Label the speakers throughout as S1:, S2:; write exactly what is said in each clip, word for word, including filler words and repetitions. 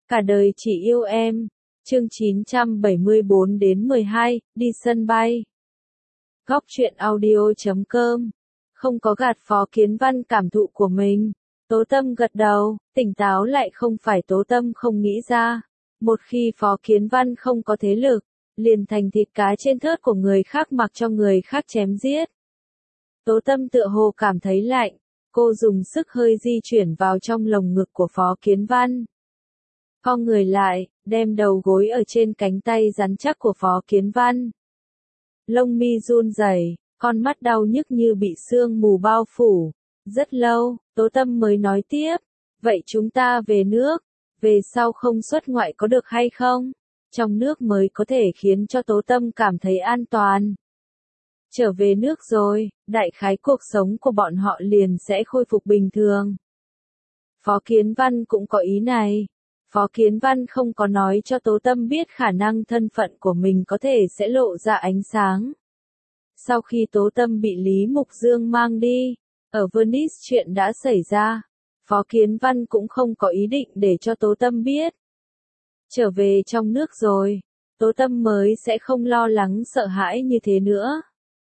S1: Cả đời chỉ yêu em. Chương chín trăm bảy mươi bốn đến mười hai, đi sân bay. Góc truyện audio chấm com. Không có gạt Phó Kiến Văn cảm thụ của mình. Tố Tâm gật đầu, tỉnh táo lại không phải Tố Tâm không nghĩ ra. Một khi Phó Kiến Văn không có thế lực, liền thành thịt cá trên thớt của người khác mặc cho người khác chém giết. Tố Tâm tựa hồ cảm thấy lạnh, cô dùng sức hơi di chuyển vào trong lồng ngực của Phó Kiến Văn. Khom người lại, đem đầu gối ở trên cánh tay rắn chắc của Phó Kiến Văn. Lông mi run rẩy, con mắt đau nhức như bị sương mù bao phủ. Rất lâu, Tố Tâm mới nói tiếp, vậy chúng ta về nước, về sau không xuất ngoại có được hay không? Trong nước mới có thể khiến cho Tố Tâm cảm thấy an toàn. Trở về nước rồi, đại khái cuộc sống của bọn họ liền sẽ khôi phục bình thường. Phó Kiến Văn cũng có ý này. Phó Kiến Văn không có nói cho Tố Tâm biết khả năng thân phận của mình có thể sẽ lộ ra ánh sáng. Sau khi Tố Tâm bị Lý Mục Dương mang đi, ở Venice chuyện đã xảy ra, Phó Kiến Văn cũng không có ý định để cho Tố Tâm biết. Trở về trong nước rồi, Tố Tâm mới sẽ không lo lắng sợ hãi như thế nữa.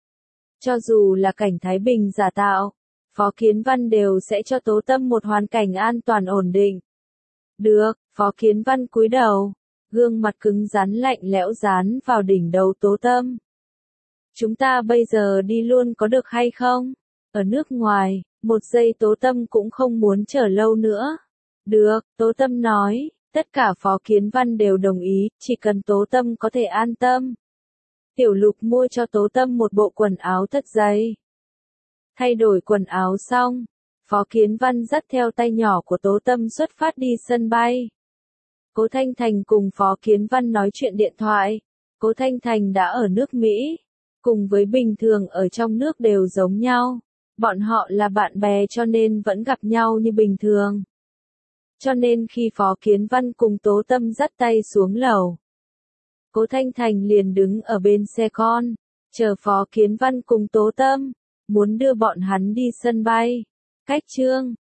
S1: Cho dù là cảnh Thái Bình giả tạo, Phó Kiến Văn đều sẽ cho Tố Tâm một hoàn cảnh an toàn ổn định. Được, Phó Kiến Văn cúi đầu, gương mặt cứng rắn lạnh lẽo dán vào đỉnh đầu Tố Tâm. Chúng ta bây giờ đi luôn có được hay không? Ở nước ngoài, một giây Tố Tâm cũng không muốn chờ lâu nữa. Được, Tố Tâm nói, tất cả Phó Kiến Văn đều đồng ý, chỉ cần Tố Tâm có thể an tâm. Tiểu Lục mua cho Tố Tâm một bộ quần áo thật dày. Thay đổi quần áo xong, Phó Kiến Văn dắt theo tay nhỏ của Tố Tâm xuất phát đi sân bay. Cố Thanh Thành cùng Phó Kiến Văn nói chuyện điện thoại. Cố Thanh Thành đã ở nước Mỹ. Cùng với bình thường ở trong nước đều giống nhau. Bọn họ là bạn bè cho nên vẫn gặp nhau như bình thường. Cho nên khi Phó Kiến Văn cùng Tố Tâm dắt tay xuống lầu, Cố Thanh Thành liền đứng ở bên xe con, chờ Phó Kiến Văn cùng Tố Tâm, muốn đưa bọn hắn đi sân bay. Cách chương